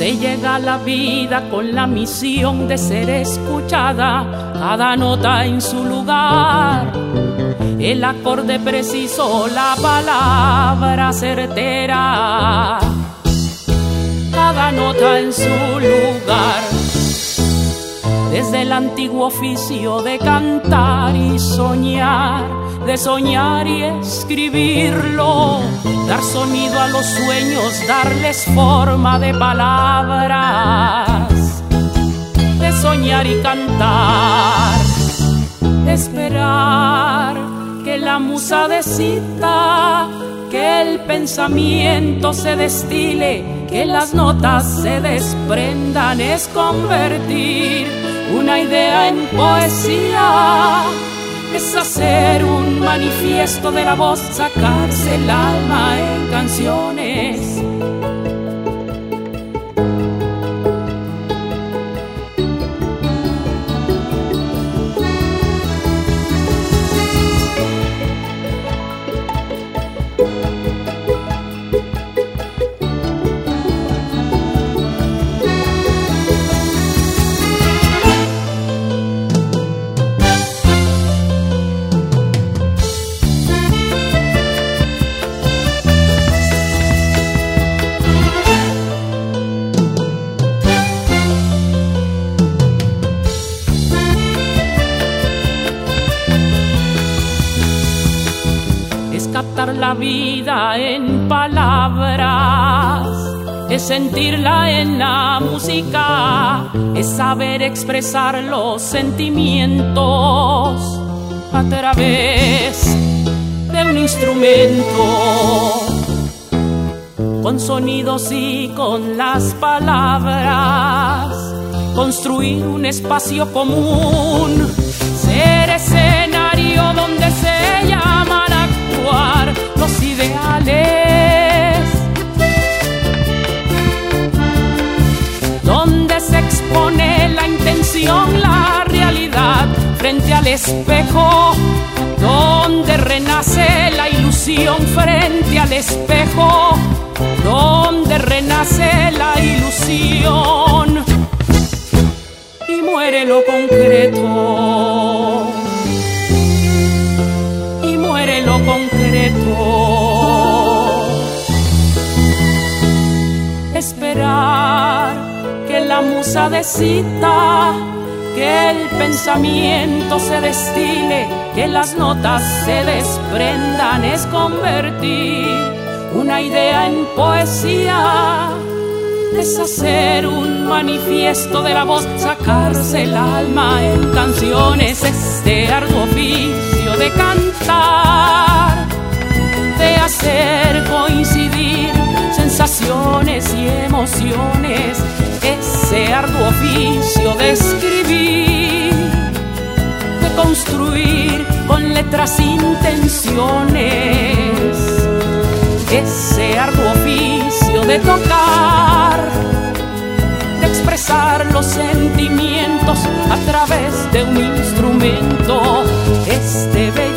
que llega a la vida con la misión de ser escuchada, cada nota en su lugar, el acorde preciso, la palabra certera, cada nota en su lugar. Desde el antiguo oficio de cantar y soñar, de soñar y escribirlo, dar sonido a los sueños, darles forma de palabras, de soñar y cantar, de esperar que la musa decida, que el pensamiento se destile, que las notas se desprendan, es convertir una idea en poesía, es hacer un manifiesto de la voz, sacarse el alma en canciones. Captar la vida en palabras, es sentirla en la música, es saber expresar los sentimientos a través de un instrumento, con sonidos y con las palabras, construir un espacio común, ser escenario donde se llaman los ideales, donde se expone la intención, la realidad frente al espejo, donde renace la ilusión frente al espejo, donde renace la ilusión y muere lo concreto. Lo concreto, esperar que la musa decida, que el pensamiento se destile, que las notas se desprendan, es convertir una idea en poesía, es hacer un manifiesto de la voz, sacarse el alma en canciones, este arduo oficio de cantar, de hacer coincidir sensaciones y emociones, ese arduo oficio de escribir, de construir con letras intenciones, ese arduo oficio de tocar, de expresar los sentimientos a través de un instrumento, este bello